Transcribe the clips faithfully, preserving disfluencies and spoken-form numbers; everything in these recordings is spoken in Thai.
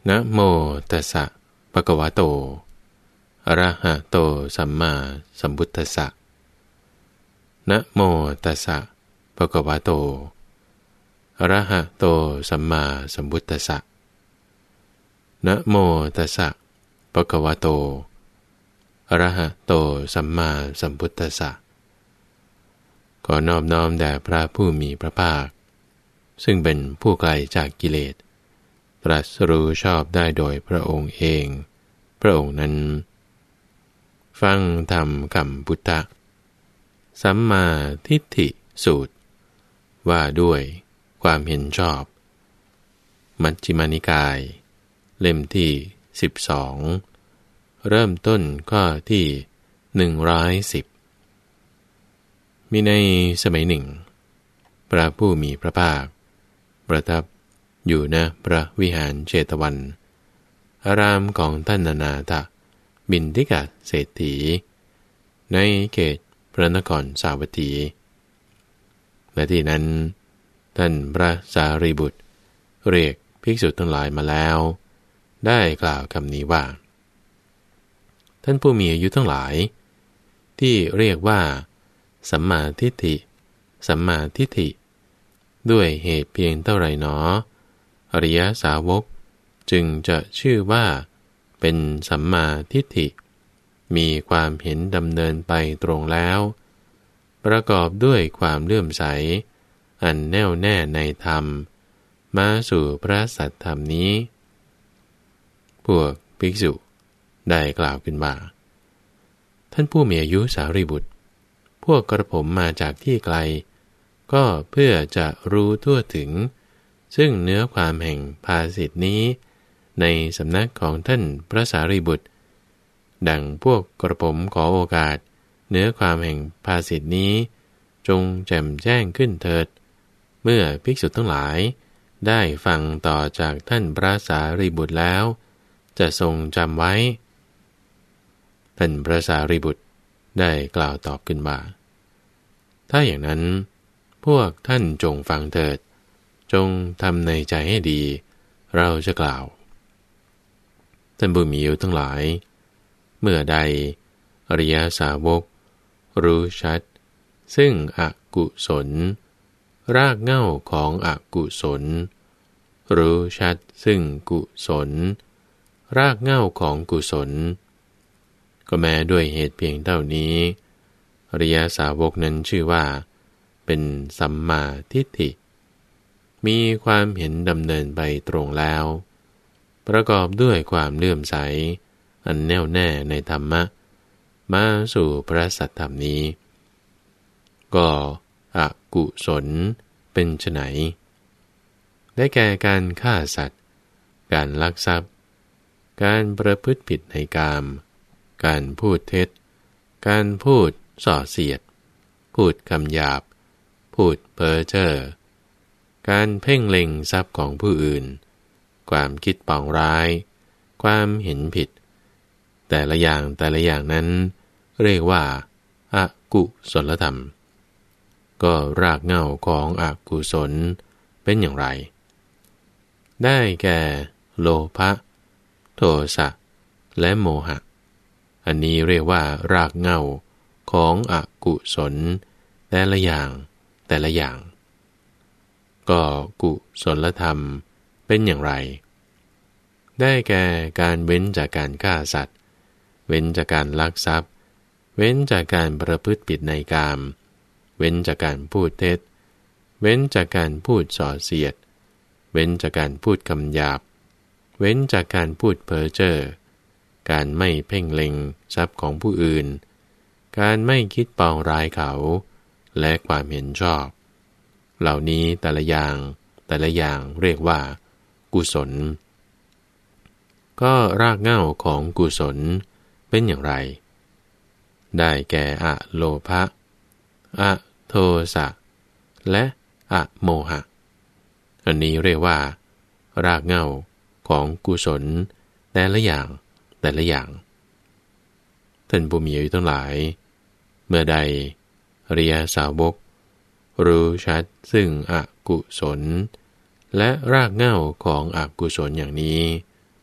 นะโมตัสสะภะคะวะโตอะระหะโตสัมมาสัมพุทธัสสะนะโมตัสสะภะคะวะโตอะระหะโตสัมมาสัมพุทธัสสะนะโมตัสสะภะคะวะโตอะระหะโตสัมมาสัมพุทธัสสะขอนอบน้อมแด่พระผู้มีพระภาคซึ่งเป็นผู้ไกลจากกิเลสตรัสรู้ชอบได้โดยพระองค์เองพระองค์นั้นฟังธรรมคำพุทธะสัมมาทิฏฐิสูตรว่าด้วยความเห็นชอบมัชฌิมานิกายเล่มที่สิบสองเริ่มต้นข้อที่หนึ่งร้อยสิบมีในสมัยหนึ่งพระผู้มีพระภาคประทับอยู่ณพระวิหารเชตวันอารามของท่านนานาถบิณฑิกเศรษฐีในเขตพระนครสาวัตถีณที่นั้นท่านพระสารีบุตรเรียกภิกษุทั้งหลายมาแล้วได้กล่าวคำนี้ว่าท่านผู้มีอายุทั้งหลายที่เรียกว่าสัมมาทิฏฐิสัมมาทิฏฐิด้วยเหตุเพียงเท่าไรหนออริยสาวกจึงจะชื่อว่าเป็นสัมมาทิฏฐิมีความเห็นดำเนินไปตรงแล้วประกอบด้วยความเลื่อมใสอันแน่วแน่ในธรรมมาสู่พระสัทธรรมนี้พวกภิกษุได้กล่าวขึ้นว่าท่านผู้มีอายุสารีบุตรพวกกระผมมาจากที่ไกลก็เพื่อจะรู้ทั่วถึงซึ่งเนื้อความแห่งภาษิตนี้ในสำนักของท่านพระสารีบุตรดังพวกกระผมขอโอกาสเนื้อความแห่งภาษิตนี้จงแจ่มแจ้งขึ้นเถิดเมื่อภิกษุทั้งหลายได้ฟังต่อจากท่านพระสารีบุตรแล้วจะทรงจำไว้ท่านพระสารีบุตรได้กล่าวตอบขึ้นว่าถ้าอย่างนั้นพวกท่านจงฟังเถิดจงทำในใจให้ดีเราจะกล่าวท่านผู้มีอายุทั้งหลายเมื่อใดอริยสาวกรู้ชัดซึ่งอกุศลรากเหง้าของอกุศลรู้ชัดซึ่งกุศลรากเหง้าของกุศลก็แม้ด้วยเหตุเพียงเท่านี้อริยสาวกนั้นชื่อว่าเป็นสัมมาทิฏฐิมีความเห็นดำเนินไปตรงแล้วประกอบด้วยความเลื่อมใสอันแน่วแน่ในธรรมะมาสู่พระสัทธรรมนี้ก็อกุศลเป็นไฉนได้แก่การฆ่าสัตว์การลักทรัพย์การประพฤติผิดในกามการพูดเท็จการพูดส่อเสียดพูดคำหยาบพูดเพ้อเจ้อการเพ่งเล็งทรัพย์ของผู้อื่นความคิดปองร้ายความเห็นผิดแต่ละอย่างแต่ละอย่างนั้นเรียกว่าอกุศลธรรมก็รากเหง้าของอกุศลเป็นอย่างไรได้แก่โลภะโทสะและโมหะอันนี้เรียกว่ารากเหง้าของอกุศลแต่ละอย่างแต่ละอย่างก็กุศลธรรมเป็นอย่างไรได้แก่การเว้นจากการฆ่าสัตว์เว้นจากการลักทรัพย์เว้นจากการประพฤติผิดในกามเว้นจากการพูดเท็จเว้นจากการพูดส่อเสียดเว้นจากการพูดคำหยาบเว้นจากการพูดเพ้อเจ้อการไม่เพ่งเล็งทรัพย์ของผู้อื่นการไม่คิดปองร้ายเขาและความเห็นชอบเหล่านี้แต่ละอย่างแต่ละอย่างเรียกว่ากุศลก็รากเหง้าของกุศลเป็นอย่างไรได้แก่อโลภะอโทสะและอโมหะอันนี้เรียกว่ารากเหง้าของกุศลแต่ละอย่างแต่ละอย่างท่านผู้มีอายุทั้งหลายเมื่อใดอริยสาวกรู้ชัดซึ่งอกุศลและรากเหง้าของอกุศลอย่างนี้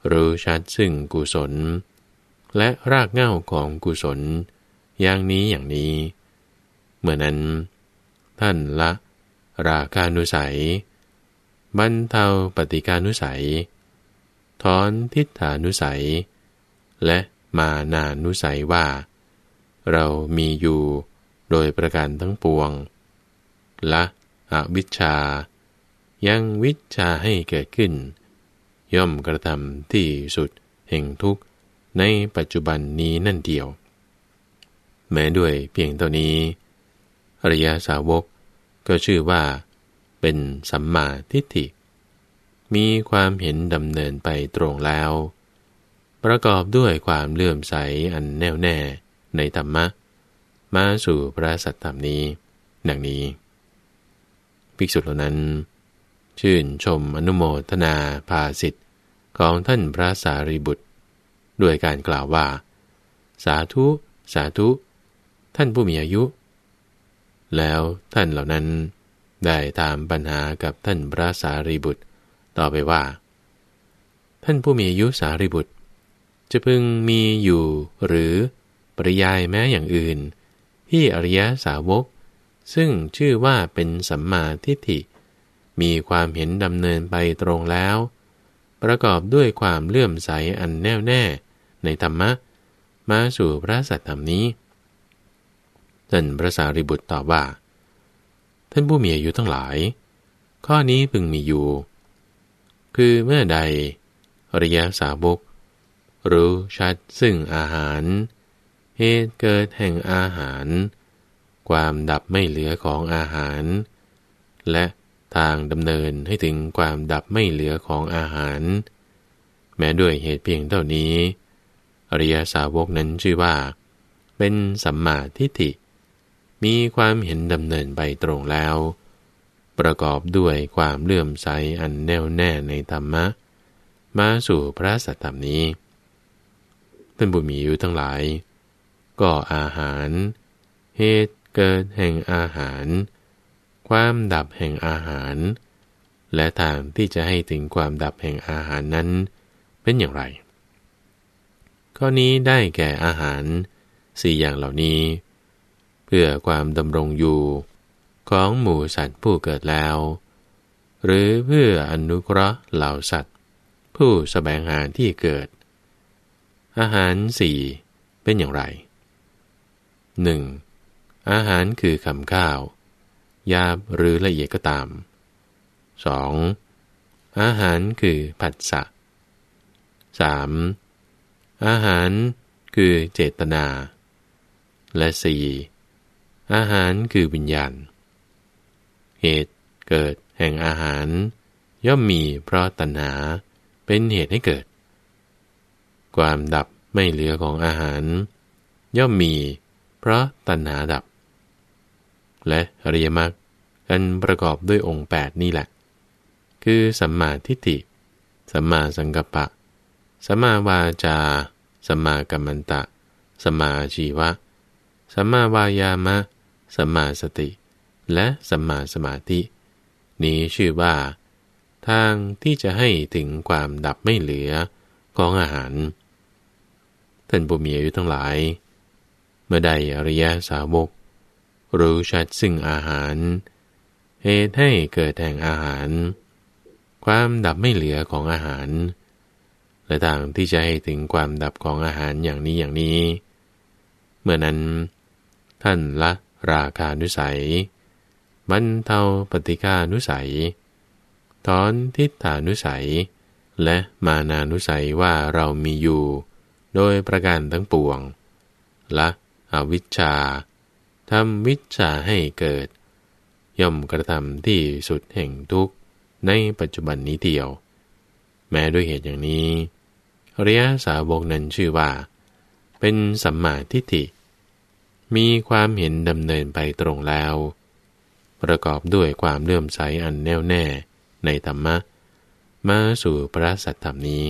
รู้ชัดซึ่งกุศลและรากเหง้าของกุศลอย่างนี้อย่างนี้เมื่อนั้นท่านละราคานุสัยบรรเทาปฏิฆานุสัยถอนทิฏฐานุสัยและมานานุสัยว่าเรามีอยู่โดยประการทั้งปวงละอวิชชายังวิชชาให้เกิดขึ้นย่อมกระทำที่สุดแห่งทุกข์ในปัจจุบันนี้นั่นเดียวแม้ด้วยเพียงเท่านี้อริยสาวกก็ชื่อว่าเป็นสัมมาทิฏฐิมีความเห็นดำเนินไปตรงแล้วประกอบด้วยความเลื่อมใสอันแน่วแน่ในธรรมะมาสู่พระสัทธรรมนี้ดังนี้ภิกษุเหล่านั้นชื่นชมอนุโมทนาภาสิทธิ์ของท่านพระสารีบุตรด้วยการกล่าวว่าสาธุสาธุท่านผู้มีอายุแล้วท่านเหล่านั้นได้ตามปัญหากับท่านพระสารีบุตรต่อไปว่าท่านผู้มีอายุสารีบุตรจะพึงมีอยู่หรือปริยายแม้อย่างอื่นที่อริยสาวกซึ่งชื่อว่าเป็นสัมมาทิฏฐิมีความเห็นดำเนินไปตรงแล้วประกอบด้วยความเลื่อมใสอันแน่วแน่ในธรรมะมาสู่พระสัทธรรมนี้ท่านพระสารีบุตรตอบว่าท่านผู้มีอายุทั้งหลายข้อนี้พึงมีอยู่คือเมื่อใดอริยสาวกรู้ชัดซึ่งอาหารเหตุเกิดแห่งอาหารความดับไม่เหลือของอาหารและทางดำเนินให้ถึงความดับไม่เหลือของอาหารแม้ด้วยเหตุเพียงเท่านี้อริยสาวกนั้นชื่อว่าเป็นสัมมาทิฏฐิมีความเห็นดำเนินไปตรงแล้วประกอบด้วยความเลื่อมใสอันแน่วแน่ในธรรมะมาสู่พระสัทธรรมนี้ท่านผู้มีอายุทั้งหลายก็อาหารเหตุเกิดแห่งอาหารความดับแห่งอาหารและทางที่จะให้ถึงความดับแห่งอาหารนั้นเป็นอย่างไรข้อนี้ได้แก่อาหารสี่อย่างเหล่านี้เพื่อความดำรงอยู่ของหมู่สัตว์ผู้เกิดแล้วหรือเพื่ออนุเคราะห์เหล่าสัตว์ผู้แสวงหาที่เกิดอาหารสี่เป็นอย่างไร หนึ่ง. อาหารคือคำข้าวหยาบหรือละเอียดก็ตาม สอง. อาหารคือผัสสะ สาม. อาหารคือเจตนาและ สี่. อาหารคือวิญญาณเหตุเกิดแห่งอาหารย่อมมีเพราะตัณหาเป็นเหตุให้เกิดความดับไม่เหลือของอาหารย่อมมีเพราะตัณหาดับและอริยมรรคอันประกอบด้วยองค์แปดนี่แหละคือสัมมาทิฏฐิสัมมาสังกัปปะสัมมาวาจาสัมมากัมมันตะสัมมาอาชีวะสัมมาวายามะสัมมาสติและสัมมาสมาธินี้ชื่อว่าทางที่จะให้ถึงความดับไม่เหลือของอาหารท่านผู้มีอายุทั้งหลายเมื่อใดอริยสาวกรู้ชัดซึ่งอาหารเหตุให้เกิดแห่งอาหารความดับไม่เหลือของอาหารและทางที่จะให้ถึงความดับของอาหารอย่างนี้อย่างนี้เมื่อนั้นท่านละราคานุสัยบรรเทาปฏิฆานุสัยถอนทิฏฐานุสัยและมานานุสัยว่าเรามีอยู่โดยประการทั้งปวงละอวิชชาทำวิชชาให้เกิดย่อมกระทำที่สุดแห่งทุกข์ในปัจจุบันนี้เดียวแม้ด้วยเหตุอย่างนี้อริยสาวกนั้นชื่อว่าเป็นสัมมาทิฏฐิมีความเห็นดำเนินไปตรงแล้วประกอบด้วยความเลื่อมใสอันแน่วแน่ในธรรมะมาสู่พระสัทธรรมนี้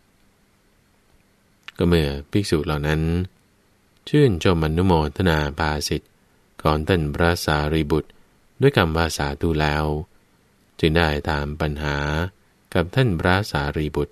ก็เมื่อภิกษุเหล่านั้นชื่นชมอนุโมทนาภาสิทธิ์ของท่านพระสารีบุตรด้วยคำว่าสาธุแล้วจึงได้ตามปัญหากับท่านพระสารีบุตร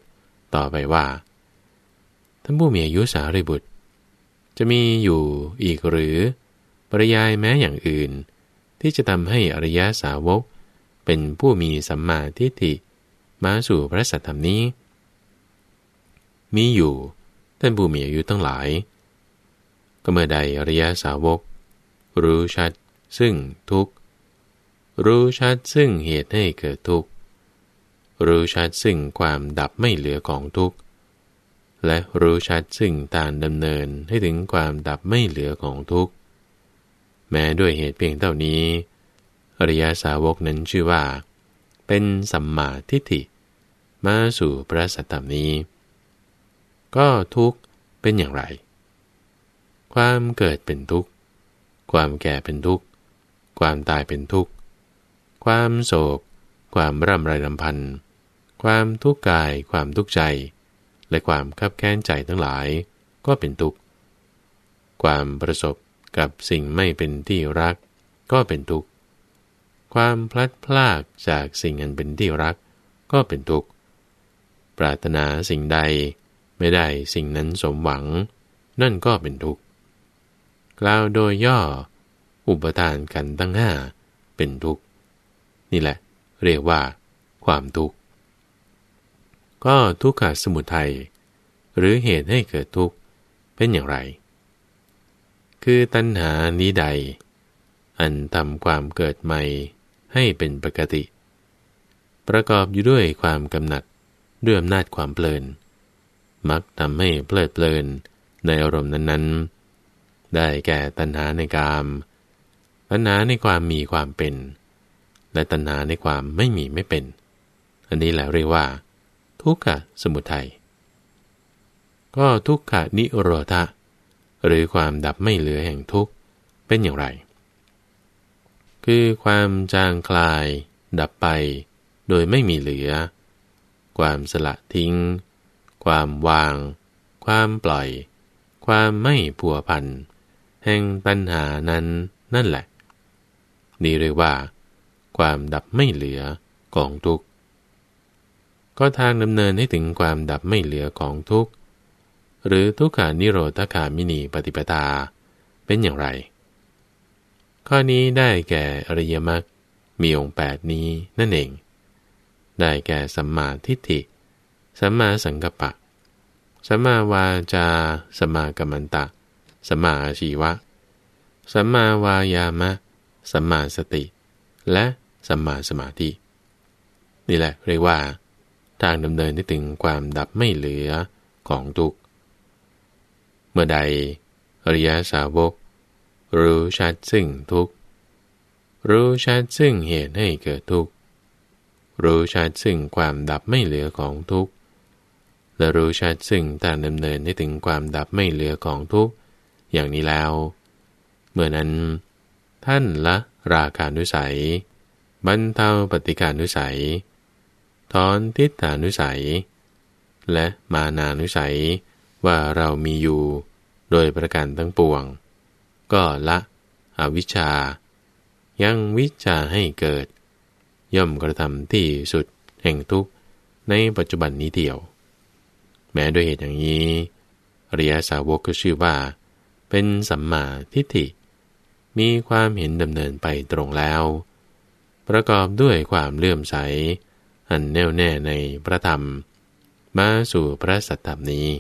ต่อไปว่าท่านผู้มีอายุสารีบุตรจะมีอยู่อีกหรือปริยายแม้อย่างอื่นที่จะทำให้อริยสาวกเป็นผู้มีสัมมาทิฏฐิมาสู่พระสัทธรรมนี้มีอยู่ท่านผู้มีอายุทั้งหลายก็เมื่อใดอริยสาวกรู้ชัดซึ่งทุกข์รู้ชัดซึ่งเหตุให้เกิดทุกข์รู้ชัดซึ่งความดับไม่เหลือของทุกข์และรู้ชัดซึ่งการดำเนินให้ถึงความดับไม่เหลือของทุกข์แม้ด้วยเหตุเพียงเท่านี้อริยสาวกนั้นชื่อว่าเป็นสัมมาทิฏฐิมาสู่พระสัทธรรมนี้ก็ทุกข์เป็นอย่างไรความเกิดเป็นทุกข์ความแก่เป็นทุกข์ความตายเป็นทุกข์ความโศกความร่ำไรรำพันความทุกข์กายความทุกข์ใจและความคับแค้นใจทั้งหลายก็เป็นทุกข์ความประสบกับสิ่งไม่เป็นที่รักก็เป็นทุกข์ความพลัดพรากจากสิ่งอันเป็นที่รักก็เป็นทุกข์ปรารถนาสิ่งใดไม่ได้สิ่งนั้นสมหวังนั่นก็เป็นทุกข์กล่าวโดยย่ออุปทานขันธ์ทั้งห้าเป็นทุกข์นี่แหละเรียกว่าความทุกข์ก็ทุกขสมุทัยหรือเหตุให้เกิดทุกข์เป็นอย่างไรคือตัณหานี้ใดอันทำความเกิดใหม่ให้เป็นปกติประกอบอยู่ด้วยความกำหนัดด้วยอำนาจความเพลินมักทำให้เพลิดเพลินในอารมณ์นั้นๆได้แก่ตัณหาในกามตัณหาในความมีความเป็นและตัณหาในความไม่มีไม่เป็นอันนี้แหละเรียกว่าทุกขสมุทัยก็ทุกขนิโรธะหรือความดับไม่เหลือแห่งทุกข์เป็นอย่างไรคือความจางคลายดับไปโดยไม่มีเหลือความสละทิ้งความวางความปล่อยความไม่ผัวพันแห่งตัณหานั้นนั่นแหละนี่เรียกว่าความดับไม่เหลือของทุกข์ก็ทางดำเนินให้ถึงความดับไม่เหลือของทุกข์หรือทุกขานิโรธคามินีปฏิปทาเป็นอย่างไรข้อนี้ได้แก่อริยมรรคมีองค์แปดนี้นั่นเองได้แก่สัมมาทิฏฐิสัมมาสังกัปปะสัมมาวาจาสัมมากัมมันตะสัมมาอาชีวะสัมมาวายามะสัมมาสติและสัมมาสมาธินี่แหละเรียกว่าทางดำเนินให้ถึงความดับไม่เหลือของทุกข์เมื่อใดอริยสาวกรู้ชัดซึ่งทุกข์รู้ชัดซึ่งเหตุให้เกิดทุกข์รู้ชัดซึ่งความดับไม่เหลือของทุกข์และรู้ชัดซึ่งทางดำเนินให้ถึงความดับไม่เหลือของทุกข์อย่างนี้แล้วเมื่อนั้นท่านละราคานุสัยบรรเทาปฏิฆานุสัยถอนทิฏฐานุสัยและมานานุสัยว่าเรามีอยู่โดยประการทั้งปวงก็ละอวิชชายังวิชชาให้เกิดย่อมกระทำที่สุดแห่งทุกข์ในปัจจุบันนี้เดียวแม้ด้วยเหตุอย่างนี้อริยสาวกก็ชื่อว่าเป็นสัมมาทิฏฐิมีความเห็นดำเนินไปตรงแล้วประกอบด้วยความเลื่อมใสอันแน่วแน่ในพระธรรมมาสู่พระสัทธรรมนี้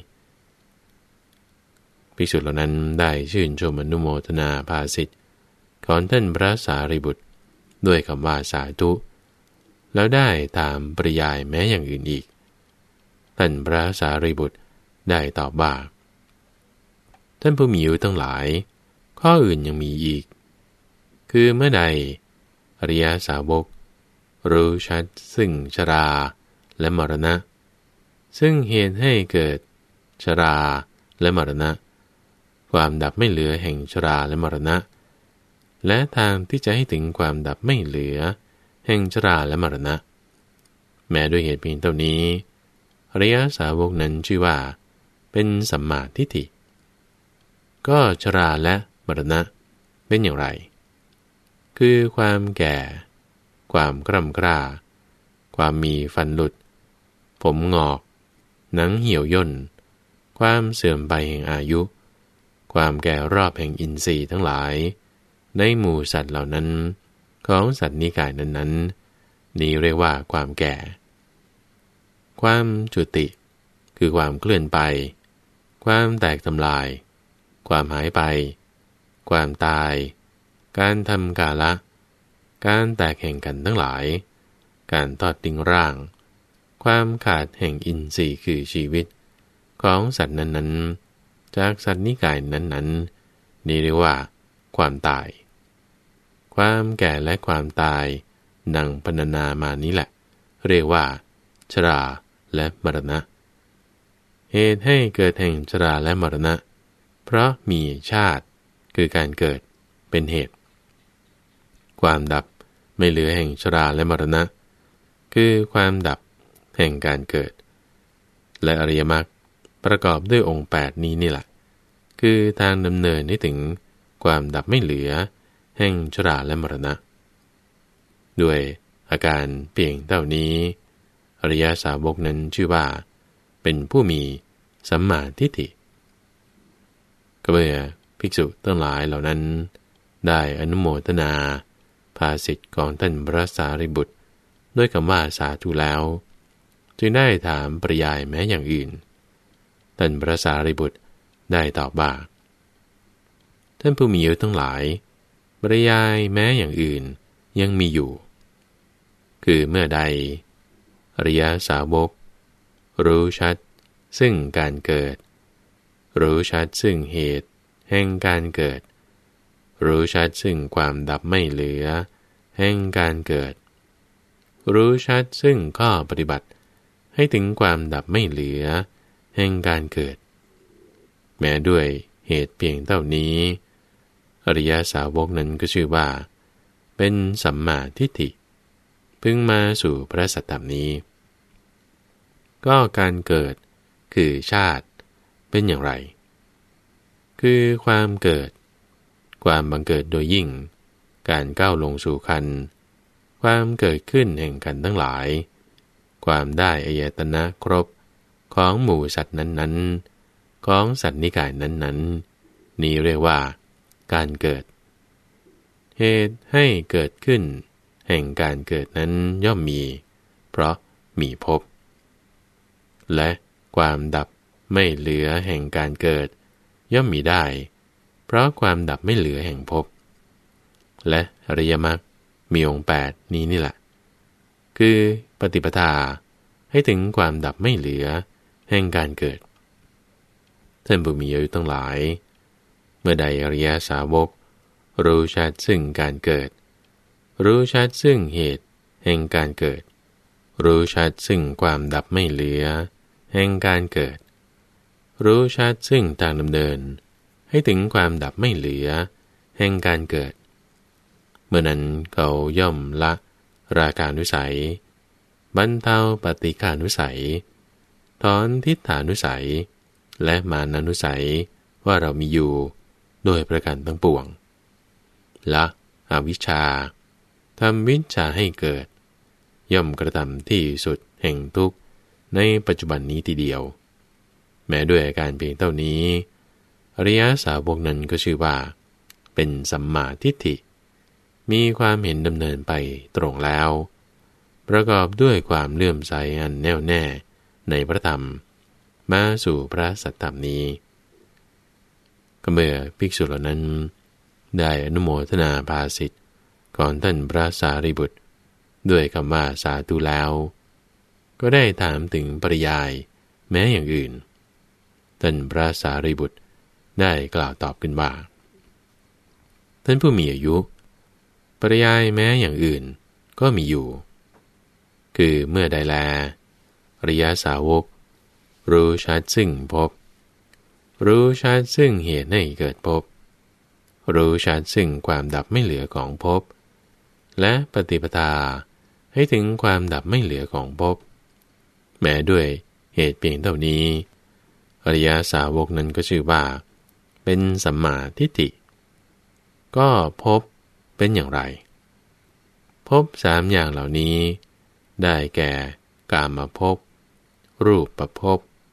ภิกษุเหล่านั้นได้ชื่นชมอนุโมทนาภาสิทธิ์ของท่านพระสารีบุตรด้วยคำว่าสาธุแล้วได้ตามปริยายแม้อย่างอื่นอีกท่านพระสารีบุตรได้ตอบว่าท่านผู้มีอายุทั้งหลายข้ออื่นยังมีอีกคือเมื่อใดอริยสาวกรู้ชัดซึ่งชราและมรณะซึ่งเหตุให้เกิดชราและมรณะความดับไม่เหลือแห่งชราและมรณะและทางที่จะให้ถึงความดับไม่เหลือแห่งชราและมรณะแม้ด้วยเหตุเพียงเท่านี้อริยสาวกนั้นชื่อว่าเป็นสัมมาทิฏฐิก็ชราและมรณะเป็นอย่างไรคือความแก่ความกร่ำกร้าความมีฟันหลุดผมงอกหนังเหี่ยวย่นความเสื่อมไปแห่งอายุความแก่รอบแห่งอินทรีย์ทั้งหลายในหมู่สัตว์เหล่านั้นของสัตว์นิกายนั้นๆนี้เรียกว่าความแก่ความจุติคือความเคลื่อนไปความแตกทำลายความหายไปความตายการทำกาละการแตกแห่งกันทั้งหลายการทอดทิ้งร่างความขาดแห่งอินทรีย์คือชีวิตของสัตว์นั้นๆจากสัตว์นิกายนั้นๆนี้เรียกว่าความตายความแก่และความตายดังพรรณนามานี้แหละเรียกว่าชราและมรณะเหตุให้เกิดแห่งชราและมรณะเพราะมีชาติคือการเกิดเป็นเหตุความดับไม่เหลือแห่งชราและมรณะคือความดับแห่งการเกิดและอริยมรรคประกอบด้วยองค์แปดนี้นี่แหละคือทางดำเนินให้ถึงความดับไม่เหลือแห่งชราและมรณะด้วยอาการเพียงเท่านี้อริยสาวกนั้นชื่อว่าเป็นผู้มีสัมมาทิฏฐิก็เมื่อภิกษุทั้งหลายเหล่านั้นได้อนุโมทนาภาสิทธิ์ของท่านพระสารีบุตรด้วยคำว่าสาธุแล้วจึงได้ถามปริยายแม้อย่างอื่นท่านพระสารีบุตรได้ตอบว่าท่านผู้มีอายุทั้งหลายปริยายแม้อย่างอื่นยังมีอยู่คือเมื่อใดอริยสาวกรู้ชัดซึ่งการเกิดรู้ชัดซึ่งเหตุแห่งการเกิดรู้ชัดซึ่งความดับไม่เหลือแห่งการเกิดรู้ชัดซึ่งข้อปฏิบัติให้ถึงความดับไม่เหลือแห่งการเกิดแม้ด้วยเหตุเพียงเท่านี้อริยสาวกนั้นก็ชื่อว่าเป็นสัมมาทิฏฐิพึงมาสู่พระสัทธรรมนี้ก็การเกิดคือชาติเป็นอย่างไรคือความเกิดความบังเกิดโดยยิ่งการก้าวลงสู่คันความเกิดขึ้นแห่งกันทั้งหลายความได้อายตนะครบของหมู่สัตว์นั้นๆของสัตว์นิกายนั้นๆนี้เรียกว่าการเกิดเหตุให้เกิดขึ้นแห่งการเกิดนั้นย่อมมีเพราะมีภพและความดับไม่เหลือแห่งการเกิดย่อมมีได้เพราะความดับไม่เหลือแห่งภพและอริยมรรคมีองค์แปดนี้นี่แหละคือปฏิปทาให้ถึงความดับไม่เหลือแห่งการเกิดท่านผู้มีอายุทั้งหลายเมื่อใดอริยสาวกรู้ชัดซึ่งการเกิดรู้ชัดซึ่งเหตุแห่งการเกิดรู้ชัดซึ่งความดับไม่เหลือแห่งการเกิดรู้ชัดซึ่งทางดำเนินให้ถึงความดับไม่เหลือแห่งการเกิดเมื่อนั้นเขาย่อมละราคานุสัยบรรเทาปฏิฆานุสัยถอนทิฏฐานุสัยและมานานุสัยว่าเรามีอยู่โดยประการทั้งปวงละอวิชชาทำวิชชาให้เกิดย่อมกระทำที่สุดแห่งทุกข์ในปัจจุบันนี้ทีเดียวแม้ด้วยอาการเพียงเท่านี้อริยสาวกนั้นก็ชื่อว่าเป็นสัมมาทิฏฐิมีความเห็นดำเนินไปตรงแล้วประกอบด้วยความเลื่อมใสอันแน่วแน่ในพระธรรมมาสู่พระสัทธรรมนี้ก็เมื่อภิกษุเหล่านั้นได้อนุโมทนาภาสิทธิ์ก่อนท่านพระสารีบุตรด้วยคำว่าสาธุแล้วก็ได้ถามถึงปริยายแม้อย่างอื่นท่านพระสารีบุตรได้กล่าวตอบขึ้นว่าท่านผู้มีอายุปริยายแม้อย่างอื่นก็มีอยู่คือเมื่อใดแลอริยสาวกรู้ชัดซึ่งภพรู้ชัดซึ่งเหตุให้เกิดภพรู้ชัดซึ่งความดับไม่เหลือของภพและปฏิปทาให้ถึงความดับไม่เหลือของภพแม้ด้วยเหตุเพียงเท่านี้อริยสาวกนั้นก็ชื่อว่าเป็นสัมมาทิฏฐิก็ภพเป็นอย่างไรภพสามอย่างเหล่านี้ได้แก่กามภพรูปภพ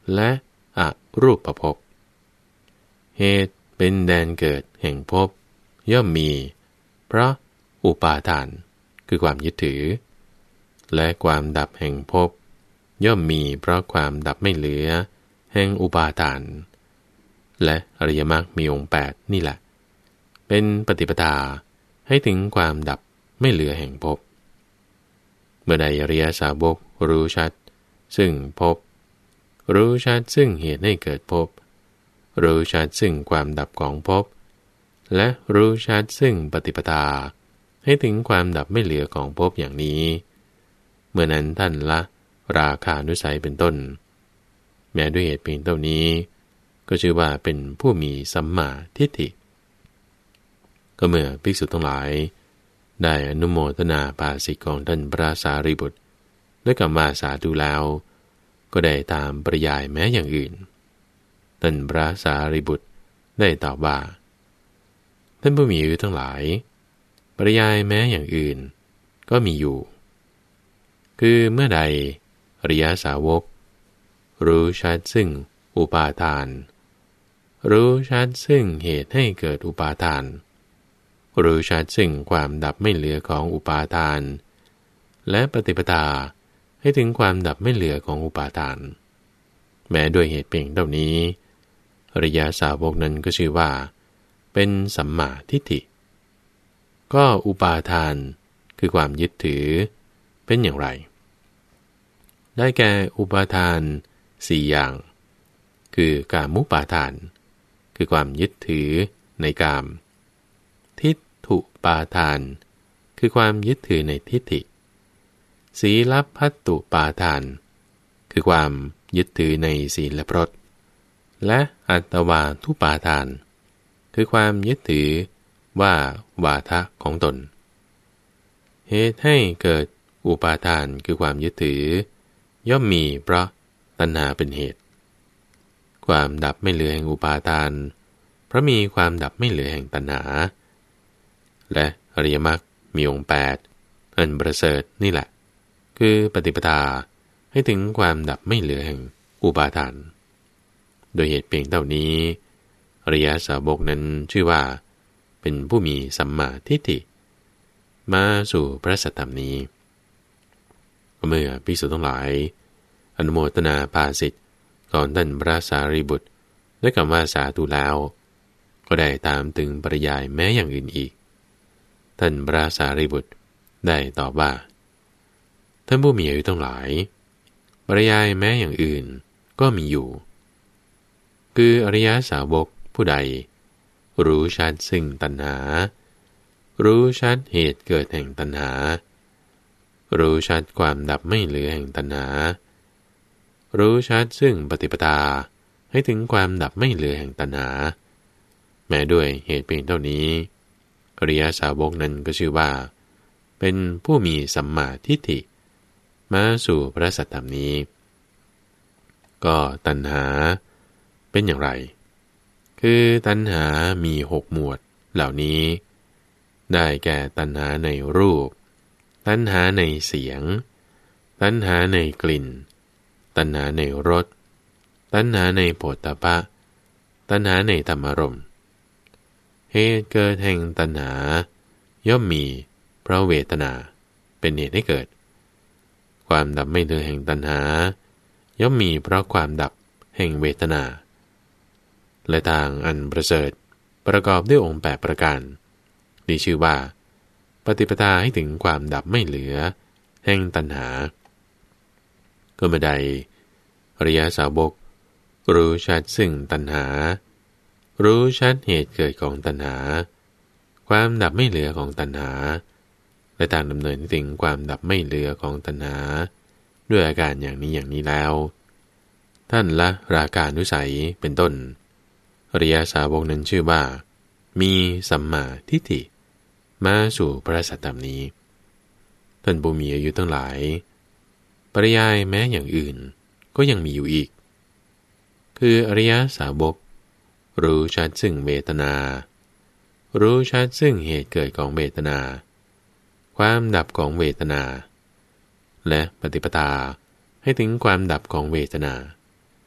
และอรูปภพเหตุเป็นแดนเกิดแห่งภพย่อมมีเพราะอุปาทานคือความยึดถือและความดับแห่งภพย่อมมีเพราะความดับไม่เหลือแห่งอุปาทานและอริยมรรคมีองค์แปดนี่แหละเป็นปฏิปทาให้ถึงความดับไม่เหลือแห่งภพเมื่อใดอริยสาวกรู้ชัดซึ่งภพรู้ชัดซึ่งเหตุให้เกิดภพรู้ชัดซึ่งความดับของภพและรู้ชัดซึ่งปฏิปทาให้ถึงความดับไม่เหลือของภพอย่างนี้เมื่อนั้นท่านละราคานุสัยเป็นต้นแม้ด้วยเหตุเพียงเท่านี้ก็ชื่อว่าเป็นผู้มีสัมมาทิฏฐิก็เมื่อภิกษุทั้งหลายได้อนุโมทนาภาสิทธิของท่านพระสารีบุตรด้วยคำว่าสาธุแล้วก็ได้ตามปริยายแม้อย่างอื่นท่านพระสารีบุตรได้ตอบว่าท่านผู้มีอายุทั้งหลายปริยายแม้อย่างอื่นก็มีอยู่คือเมื่อใดอริยสาวกรู้ชัดซึ่งอุปาทานรู้ชัดซึ่งเหตุให้เกิดอุปาทานรู้ชัดซึ่งความดับไม่เหลือของอุปาทานและปฏิปทาให้ถึงความดับไม่เหลือของอุปาทานแม้ด้วยเหตุเพียงเท่านี้อริยสาวกนั้นก็ชื่อว่าเป็นสัมมาทิฏฐิก็อุปาทานคือความยึดถือเป็นอย่างไรได้แก่อุปาทานสี่อย่างคือกามุปาทานคือความยึดถือในกามทิฏฐุปาทานคือความยึดถือในทิฏฐิศีลพัตตุปาทานคือความยึดถือในศีลพรตและอัตวาทุปาทานคือความยึดถือว่าวาทะของตนเหตุให้เกิดอุปาทานคือความยึดถือย่อมมีเพราะตัณหาเป็นเหตุความดับไม่เหลือแห่งอุปาทานเพราะมีความดับไม่เหลือแห่งตัณหาและอริยมรรคมีองค์แปดอันประเสริฐนี่แหละคือปฏิปทาให้ถึงความดับไม่เหลือแห่งอุปาทานโดยเหตุเพียงเท่านี้อริยสาวกนั้นชื่อว่าเป็นผู้มีสัมมาทิฏฐิมาสู่พระสัทธรรมนี้เมื่อภิกษุทั้งหลายอนุโมทนาภาสิทธิ์ก่อนท่านพระสารีบุตรด้วยคำว่าสาธุแล้วก็ได้ตามถึงปริยายแม้อย่างอื่นอีกท่านพระสารีบุตรได้ตอบว่าท่านผู้มีอายุทั้งหลายปริยายแม้อย่างอื่นก็มีอยู่คืออริยสาวกผู้ใดรู้ชัดซึ่งตัณหารู้ชัดเหตุเกิดแห่งตัณหารู้ชัดความดับไม่เหลือแห่งตัณหารู้ชัดซึ่งปฏิปทาให้ถึงความดับไม่เหลือแห่งตัณหาแม้ด้วยเหตุเพียงเท่านี้อริยสาวกนั้นก็ชื่อว่าเป็นผู้มีสัมมาทิฏฐิมาสู่พระสัทธรรมนี้ก็ตัณหาเป็นอย่างไรคือตัณหามีหกหมวดเหล่านี้ได้แก่ตัณหาในรูปตัณหาในเสียงตัณหาในกลิ่นตัณหาในรสตัณหาในโผฏฐัพพะตัณหาในธรรมารมณ์เหตุเกิดแห่งตัณหาย่อมมีเพราะเวทนาเป็นเหตุให้เกิดความดับไม่เหลือแห่งตัณหาย่อมมีเพราะความดับแห่งเวทนาและทางอันประเสริฐประกอบด้วยองค์แปดประการมีชื่อว่าปฏิปทาให้ถึงความดับไม่เหลือแห่งตัณหาก็เมื่อใดอริยสาวกรู้ชัดซึ่งตัณหารู้ชัดเหตุเกิดของตัณหาความดับไม่เหลือของตัณหาและทางดำเนินถึงความดับไม่เหลือของตัณหาด้วยอาการอย่างนี้อย่างนี้แล้วท่านละราคานุสัยเป็นต้นอริยสาวกนั้นชื่อว่ามีสัมมาทิฏฐิมาสู่พระสัทธรรมนี้ท่านผู้มีอายุทั้งหลายปริยายแม้อย่างอื่นก็ยังมีอยู่อีกคืออริยสาวกรู้ชัดซึ่งเวทนารู้ชัดซึ่งเหตุเกิดของเวทนาความดับของเวทนาและปฏิปทาให้ถึงความดับของเวทนา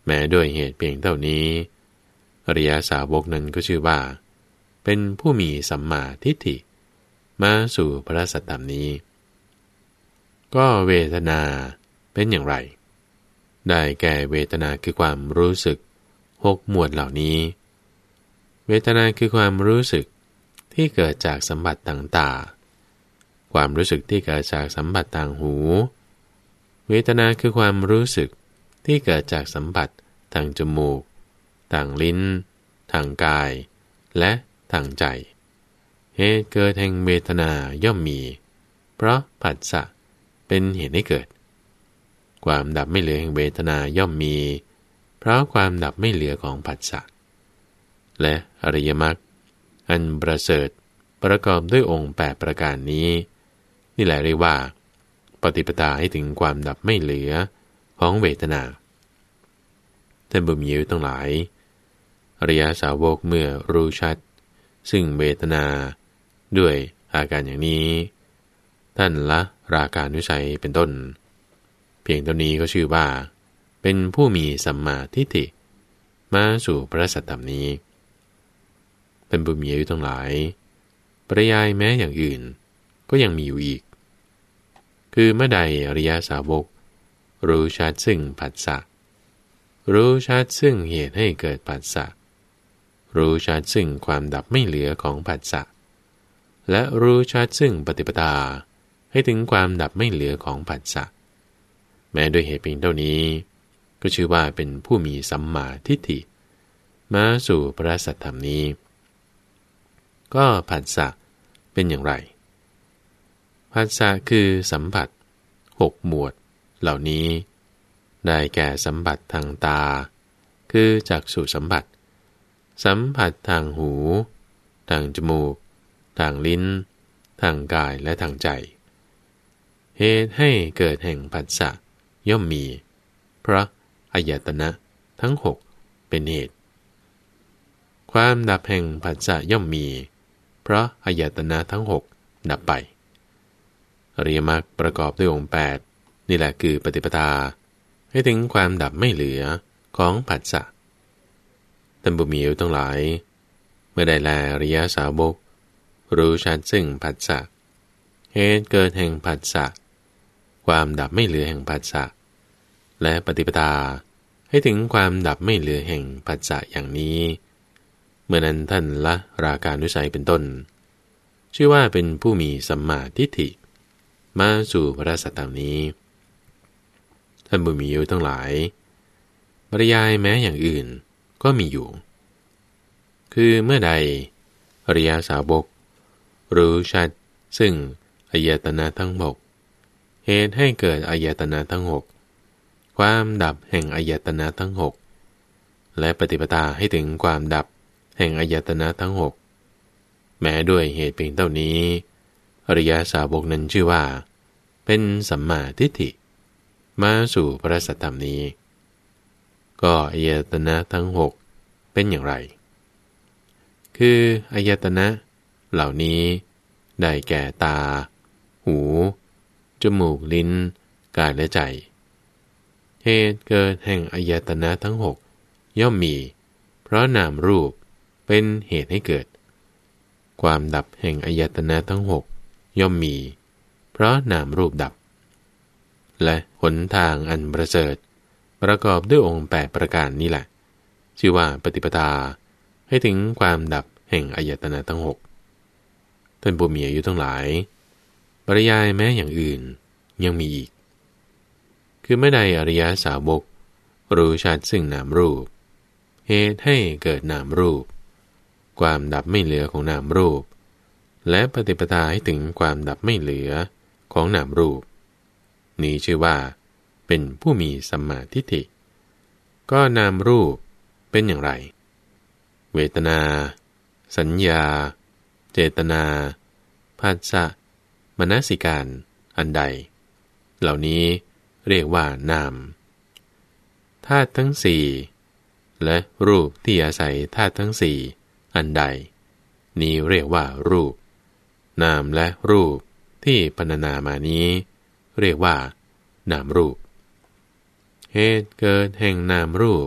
แม้ด้วยเหตุเพียงเท่านี้อริยสาวกนั้นก็ชื่อว่าเป็นผู้มีสัมมาทิฏฐิมาสู่พระสัตธรรมนี้ก็เวทนาเป็นอย่างไรได้แก่เวทนาคือความรู้สึกหกหมวดเหล่านี้เวทนาคือความรู้สึกที่เกิดจากสัมผัสทางตาความรู้สึกที่เกิดจากสัมผัสทางหูเวทนาคือความรู้สึกที่เกิดจากสัมผัสทางจมูกทางลิ้นทางกายและทางใจเหตุเกิดแห่งเวทนาย่อมมีเพราะผัสสะเป็นเหตุให้เกิดความดับไม่เหลือแห่งเวทนาย่อมมีเพราะความดับไม่เหลือของผัสสะและอริยมรรคอันประเสริฐประกอบด้วยองค์แปดประการนี้นี่แหละเรียกว่าปฏิปทาให้ถึงความดับไม่เหลือของเวทนาท่านบุญมีทั้งหลายอริยสาวกเมื่อรู้ชัดซึ่งเวทนาด้วยอาการอย่างนี้ท่านละราคะนุสัยเป็นต้นเพียงเท่านี้ก็ชื่อว่าเป็นผู้มีสัมมาทิฏฐิมาสู่พระสัตธรรมนี้ท่านบุญมีทั้งหลายปริยายแม้อย่างอื่นก็ยังมีอยู่อีกคือเมื่อใดอริยสาวกรู้ชัดซึ่งผัสสะรู้ชัดซึ่งเหตุให้เกิดผัสสะรู้ชัดซึ่งความดับไม่เหลือของผัสสะและรู้ชัดซึ่งปฏิปทาให้ถึงความดับไม่เหลือของผัสสะแม้ด้วยเหตุเพียงเท่านี้ก็ชื่อว่าเป็นผู้มีสัมมาทิฏฐิมาสู่พระสัตธรรมนี้ก็ผัสสะเป็นอย่างไรผัสสะคือสัมผัสหกหมวดเหล่านี้ได้แก่สัมผัสทางตาคือจักษุสัมผัสสัมผัสทางหูทางจมูกทางลิ้นทางกายและทางใจเหตุให้เกิดแห่งผัสสะย่อมมีเพราะอายตนะทั้งหกเป็นเหตุความดับแห่งผัสสะย่อมมีเพราะอายตนะทั้งหกดับไปอริยมรรคประกอบด้วยองค์แปดนี่แหละคือปฏิปทาให้ถึงความดับไม่เหลือของผัสสะท่านผู้มีทั้งหลายเมื่อได้แลอริยสาวกรู้ชัดซึ่งผัสสะเหตุเกิดแห่งผัสสะความดับไม่เหลือแห่งผัสสะและปฏิปทาให้ถึงความดับไม่เหลือแห่งผัสสะอย่างนี้เมื่อนั้นท่านละราคะนุสัยเป็นต้นชื่อว่าเป็นผู้มีสัมมาทิฏฐิมาสู่พระสัตธรรมนี้ท่านบุญมีอยู่ทั้งหลายปริยายแม้อย่างอื่นก็มีอยู่คือเมื่อใดอริยสาวกรู้ชัดซึ่งอายตนะทั้งหกเหตุให้เกิดอายตนะทั้งหกความดับแห่งอายตนะทั้งหกและปฏิปทาให้ถึงความดับแห่งอายตนะทั้งหกแม้ด้วยเหตุเพียงเท่านี้อริยสาวกนั้นชื่อว่าเป็นสัมมาทิฏฐิมาสู่พระสัตธรรมนี้ก็อายตนะทั้งหกเป็นอย่างไรคืออายตนะเหล่านี้ได้แก่ตาหูจมูกลิ้นกายและใจเหตุเกิดแห่งอายตนะทั้งหกย่อมมีเพราะนามรูปเป็นเหตุให้เกิดความดับแห่งอายตนะทั้งหกย่อมมีเพราะนามรูปดับและหนทางอันประเสริฐประกอบด้วยองค์แปดประการนี้แหละชื่อว่าปฏิปทาให้ถึงความดับแห่งอายตนะทั้งหกท่านผู้มีอายุทั้งหลายปริยายแม้อย่างอื่นยังมีอีกคือเมื่อใดอริยสาวกรู้ชัดซึ่งนามรูปเหตุให้เกิดนามรูปความดับไม่เหลือของนามรูปและปฏิปทาให้ถึงความดับไม่เหลือของนามรูปนี้ชื่อว่าเป็นผู้มีสัมมาทิฏฐิก็นามรูปเป็นอย่างไรเวทนาสัญญาเจตนาผัสสะมนสิการอันใดเหล่านี้เรียกว่านามธาตุทั้งสี่และรูปที่อาศัยธาตุทั้งสี่อันใดนี้เรียกว่ารูปนามและรูปที่พรรณนามานี้เรียกว่านามรูปเหตุเกิดแห่งนามรูป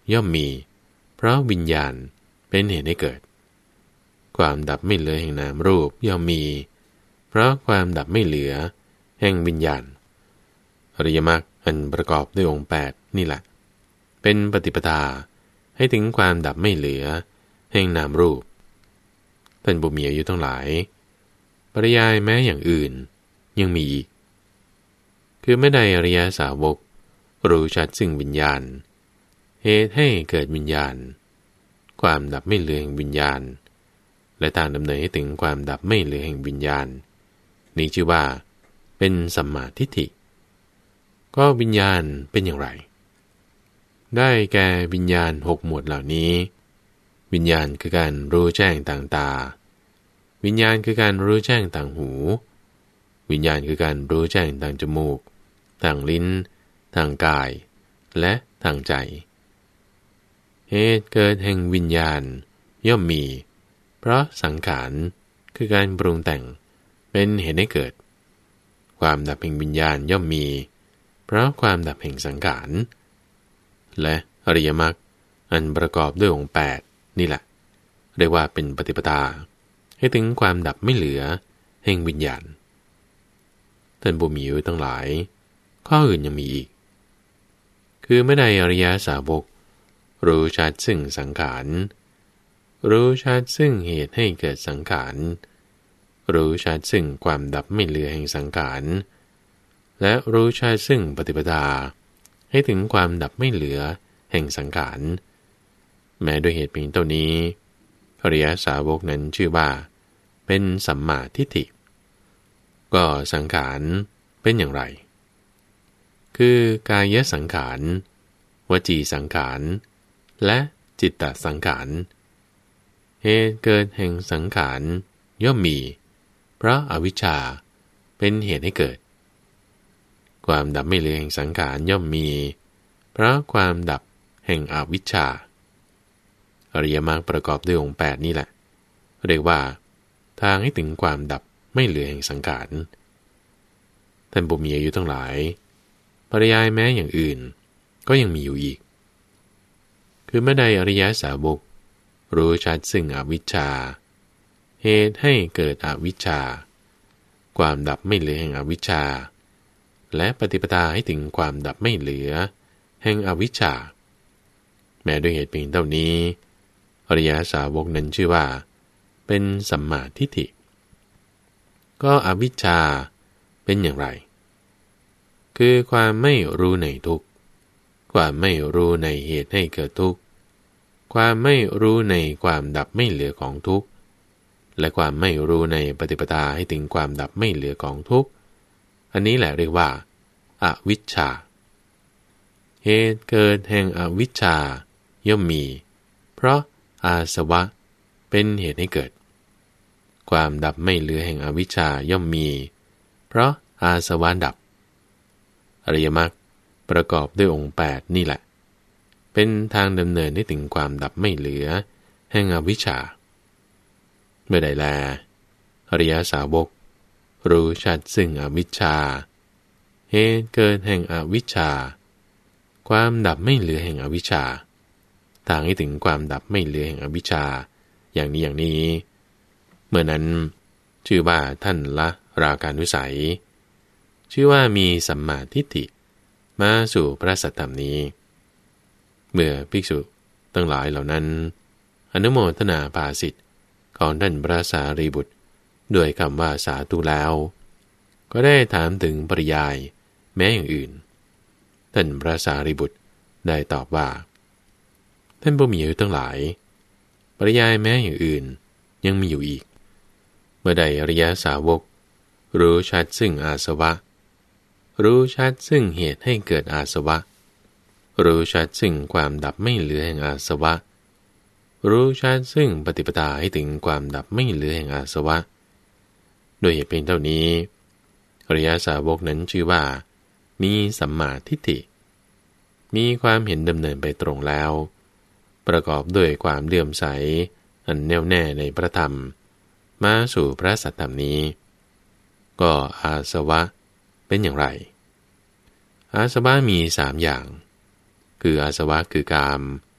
ย่อมมีเพราะวิญญาณเป็นเหตุให้เกิดความดับไม่เหลือแห่งนามรูปย่อมมีเพราะความดับไม่เหลือแห่งวิญญาณอริยมรรคอันประกอบด้วยองค์แปดนี่แหละเป็นปฏิปทาให้ถึงความดับไม่เหลือแห่งนามรูปท่านผู้มีอายุทั้งหลายปริยายแม้อย่างอื่นยังมีอีกคือไม่ได้อริยสาวกรู้ชัดซึ่งวิญญาณเหตุให้เกิดวิญญาณความดับไม่เหลือแห่งวิญญาณและทางดำเนินให้ถึงความดับไม่เหลือแห่งวิญญาณนี้ชื่อว่าเป็นสัมมาทิฏฐิก็วิญญาณเป็นอย่างไรได้แก่วิญญาณหกหมวดเหล่านี้วิญญาณคือการรู้แจ้งต่างตาวิญญาณคือการรู้แจ้งต่างหูวิญญาณคือการรู้แจ้งต่างจมูกทางลิ้นทางกายและทางใจเหตุเกิดแห่งวิญญาณย่อมมีเพราะสังขารคือการปรุงแต่งเป็นเหตุให้เกิดความดับแห่งวิญญาณย่อมมีเพราะความดับแห่งสังขารและอริยมรรคอันประกอบด้วยองค์แปดนี่แหละเรียกว่าเป็นปฏิปทาให้ถึงความดับไม่เหลือแห่งวิญญาณท่านผู้มีอายุทั้งหลายข้ออื่นยังมีอีกคือไม่ได้อริยสาวกรู้ชัดซึ่งสังขารรู้ชัดซึ่งเหตุให้เกิดสังขารรู้ชัดซึ่งความดับไม่เหลือแห่งสังขารและรู้ชัดซึ่งปฏิปทาให้ถึงความดับไม่เหลือแห่งสังขารแม้ด้วยเหตุเพียงเท่านี้อริยสาวกนั้นชื่อว่าเป็นสัมมาทิฏฐิก็สังขารเป็นอย่างไรคือกายสังขารวจีสังขารและจิตตสังขารเหตุเกิดแห่งสังขารย่อมมีเพราะอวิชชาเป็นเหตุให้เกิดความดับไม่เหลือแห่งสังขารย่อมมีเพราะความดับแห่งอวิชชาอริยมรรคประกอบด้วยองค์แปดนี่แหละเรียกว่าทางให้ถึงความดับไม่เหลือแห่งสังขารท่านผู้มีอายุทั้งหลายปริยายแม้อย่างอื่นก็ยังมีอยู่อีกคือเมื่อใดอริยสาวกรู้ชัดซึ่งอวิชชาเหตุให้เกิดอวิชชาความดับไม่เหลือแห่งอวิชชาและปฏิปทาให้ถึงความดับไม่เหลือแห่งอวิชชาแม้ด้วยเหตุเพียงเท่านี้อริยสาวกนั้นชื่อว่าเป็นสัมมาทิฏฐิก็อวิชชาเป็นอย่างไรคือความไม่รู้ในทุกข์ความไม่รู้ในเหตุให้เกิดทุกข์ความไม่รู้ในความดับไม่เหลือของทุกข์และความไม่รู้ในปฏิปทาให้ถึงความดับไม่เหลือของทุกข์อันนี้แหละเรียกว่าอวิชชาเหตุเกิดแห่งอวิชชาย่อมมีเพราะอาสวะเป็นเหตุให้เกิดความดับไม่เหลือแห่งอวิชชาย่อมมีเพราะอาสวะดับอริยมรรคประกอบด้วยองค์แปดนี่แหละเป็นทางดำเนินให้ถึงความดับไม่เหลือแห่งอวิชชาเมื่อใดแลอริยสาวกรู้ชัดซึ่งอวิชชาเหตุเกิดแห่งอวิชชาความดับไม่เหลือแห่งอวิชชาทางให้ถึงความดับไม่เหลือแห่งอวิชชาอย่างนี้อย่างนี้เมื่อนั้นชื่อว่าท่านละราการวิสัยชื่อว่ามีสัมมาทิฏฐิมาสู่พระสัทธรรมนี้เมื่อภิกษุทั้งหลายเหล่านั้นอนุโมทนาภาสิทธิ์ของท่านพระสารีบุตรด้วยคำว่าสาธุแล้วก็ได้ถามถึงปริยายแม้อย่างอื่นท่านพระสารีบุตรได้ตอบว่าท่านผู้มีอายุทั้งหลายปริยายแม้อย่างอื่นยังมีอยู่อีกเมื่อใดอริยสาวกรู้ชัดซึ่งอาสวะรู้ชัดซึ่งเหตุให้เกิดอาสวะรู้ชัดซึ่งความดับไม่เหลือแห่งอาสวะรู้ชัดซึ่งปฏิปทาให้ถึงความดับไม่เหลือแห่งอาสวะโดยเหตุเพียงเท่านี้อริยสาวกนั้นชื่อว่ามีสัมมาทิฏฐิมีความเห็นดำเนินไปตรงแล้วประกอบด้วยความเลื่อมใสอันแน่วแน่ในพระธรรมมาสู่พระสัทธรรมนี้ก็อาสวะเป็นอย่างไรอาสวะมีสามอย่างคืออาสวะคือกาม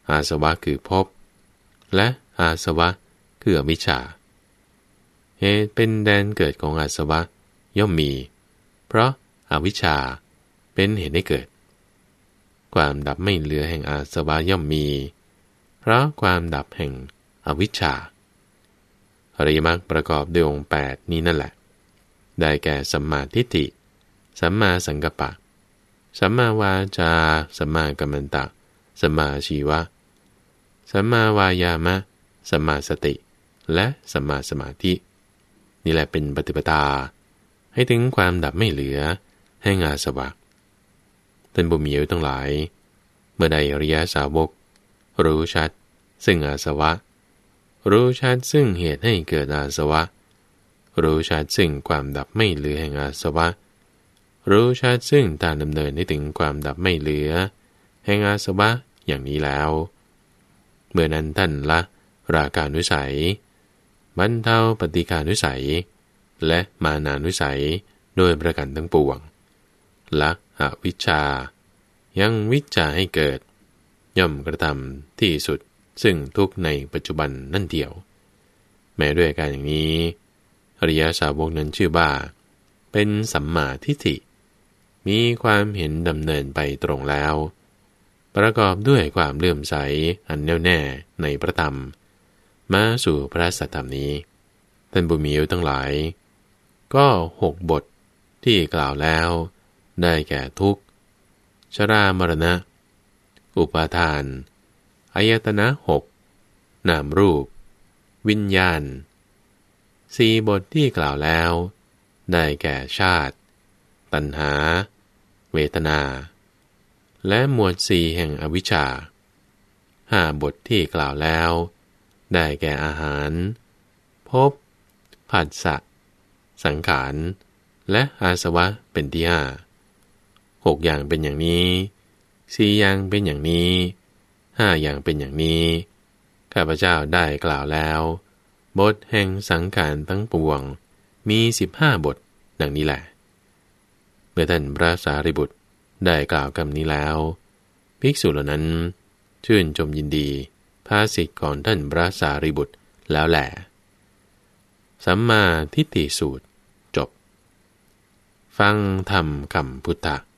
อาสวะคือภพและอาสวะคืออวิชชาเหตุเป็นแดนเกิดของอาสวะย่อมมีเพราะอวิชชาเป็นเหตุให้เกิดความดับไม่เหลือแห่งอาสวะย่อมมีเพราะความดับแห่งอวิชชาอริยมรรคประกอบด้วยองค์แปดนี้นั่นแหละได้แก่สัมมาทิฏฐิสัมมาสังกัปปะสัมมาวาจาสัมมากัมมันตะสัมมาอาชีวะสัมมาวายามะสัมมาสติและสัมมาสมาธินี่แหละเป็นปฏิปทาให้ถึงความดับไม่เหลือแห่งอาสวะท่านผู้มีอายุทั้งหลายเมื่อใดอริยสาวกรู้ชัดซึ่งอาสวะรู้ชัดซึ่งเหตุให้เกิดอาสวะรู้ชัดซึ่งความดับไม่เหลือแห่งอาสวะรู้ชัดซึ่งทางดำเนินให้ถึงความดับไม่เหลือแห่งอาสวะอย่างนี้แล้วเมื่อนั้นท่านละราคานุสัยบรรเทาปฏิฆานุสัยและมานานุสัยโดยประการทั้งปวงละอวิชชายังวิชชาให้เกิดย่อมกระทำที่สุดซึ่งทุกในปัจจุบันนั่นเดียวแม้ด้วยการอย่างนี้อริยสาวกนั้นชื่อว่าเป็นสัมมาทิฏฐิมีความเห็นดำเนินไปตรงแล้วประกอบด้วยความเลื่อมใสอันแน่วแน่ในพระธรรมมาสู่พระสัทธรรมนี้ท่านผู้มีอายุทั้งหลายก็หกบทที่กล่าวแล้วได้แก่ทุกข์ชรามรณะอุปาทานอายตนะหกนามรูปวิญญาณสี่บทที่กล่าวแล้วได้แก่ชาติตัณหาเวทนาและหมวดสี่แห่งอวิชชาห้าบทที่กล่าวแล้วได้แก่อาหารภพผัสสะสังขารและอาสวะเป็นที่ห้าหกอย่างเป็นอย่างนี้สี่อย่างเป็นอย่างนี้ห้าอย่างเป็นอย่างนี้ข้าพเจ้าได้กล่าวแล้วบทแห่งสังขารทั้งปวงมีสิบห้าบทดังนี้แหละเมื่อท่านพระสารีบุตรได้กล่าวคำนี้แล้วภิกษุเหล่านั้นชื่นชมยินดีภาษิตของท่านพระสารีบุตรแล้วแหละสัมมาทิฏฐิสูตรจบฟังธรรมคำพุทธะ